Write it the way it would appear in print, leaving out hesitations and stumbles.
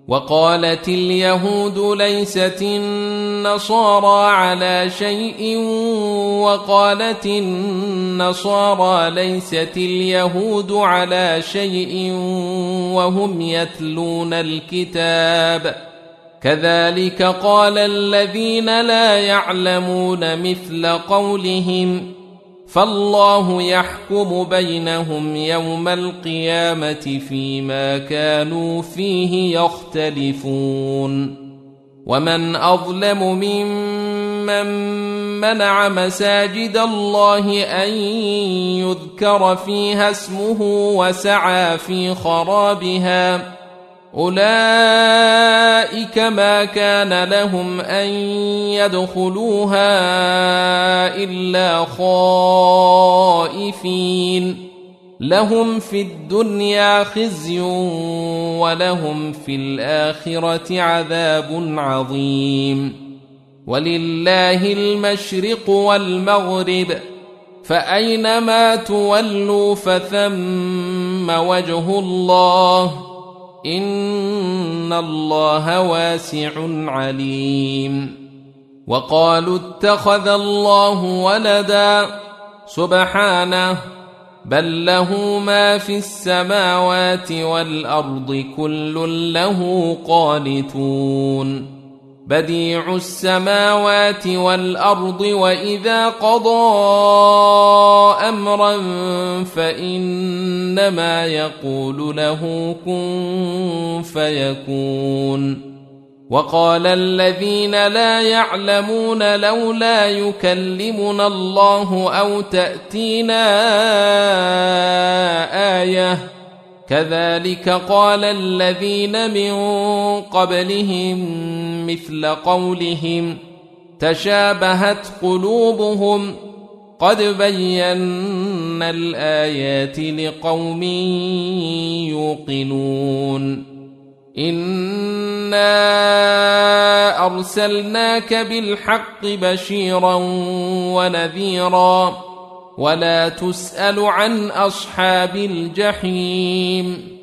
وقالت اليهود ليست النصارى على شيء وقالت النصارى ليست اليهود على شيء وهم يتلون الكتاب كذلك قال الذين لا يعلمون مثل قولهم فالله يحكم بينهم يوم القيامة فيما كانوا فيه يختلفون ومن أظلم ممن منع مساجد الله أن يذكر فيها اسمه وسعى في خرابها أولئك ما كان لهم أن يدخلوها إلا خائفين لهم في الدنيا خزي ولهم في الآخرة عذاب عظيم ولله المشرق والمغرب فأينما تولوا فثم وجه الله إن الله واسع عليم وقالوا اتخذ الله ولدا سبحانه بل له ما في السماوات والأرض كل له قانتون بديع السماوات والأرض وإذا قضى أمرا فإنما يقول له كن فيكون وقال الذين لا يعلمون لولا يكلمنا الله أو تأتينا آية كذلك قال الذين من قبلهم مثل قولهم تشابهت قلوبهم قد بينا الآيات لقوم يوقنون إنا أرسلناك بالحق بشيرا ونذيرا ولا تسأل عن أصحاب الجحيم